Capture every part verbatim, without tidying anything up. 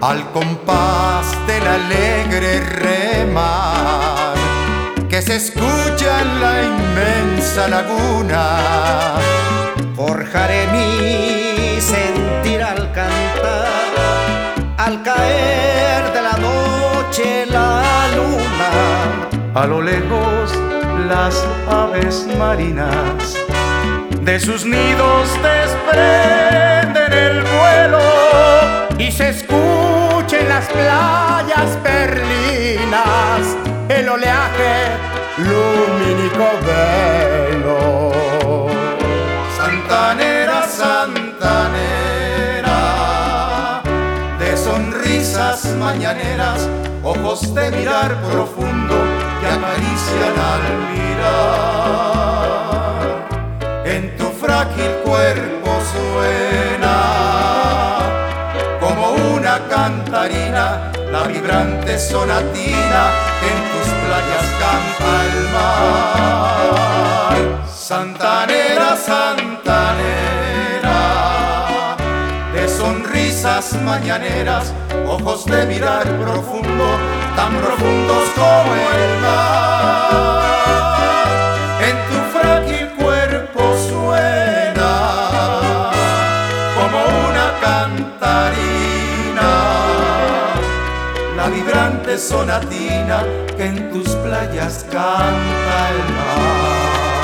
al compás del alegre remar que se escucha en la inmensa laguna. Forjaré mi sentir al cantar, al caer de la noche la luna. A lo lejos las aves marinas de sus nidos desprenden el vuelo y se escucha en las playas perlinas el oleaje lumínico velo. Santanera, santanera, de sonrisas mañaneras, ojos de mirar profundo que acarician al mirar. En tu frágil cuerpo suena como una cantarina la vibrante sonatina que en tus playas canta el mar. Santanera, santanera, de sonrisas mañaneras, ojos de mirar profundo, tan profundos como el mar. En tu frágil cuerpo suena como una cantarina la vibrante sonatina que en tus playas canta el mar.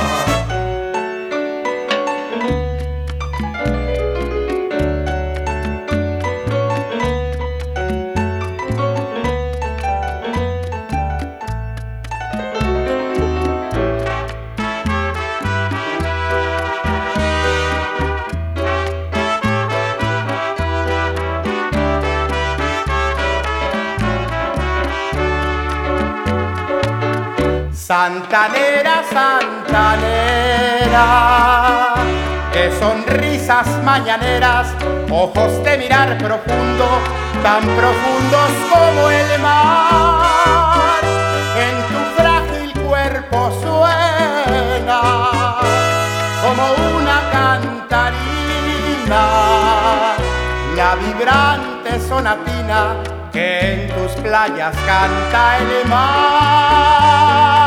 Santanera, santanera, de sonrisas mañaneras, ojos de mirar profundo, tan profundos como el mar. En tu frágil cuerpo suena como una cantarina la vibrante sonatina que en tus playas canta el mar.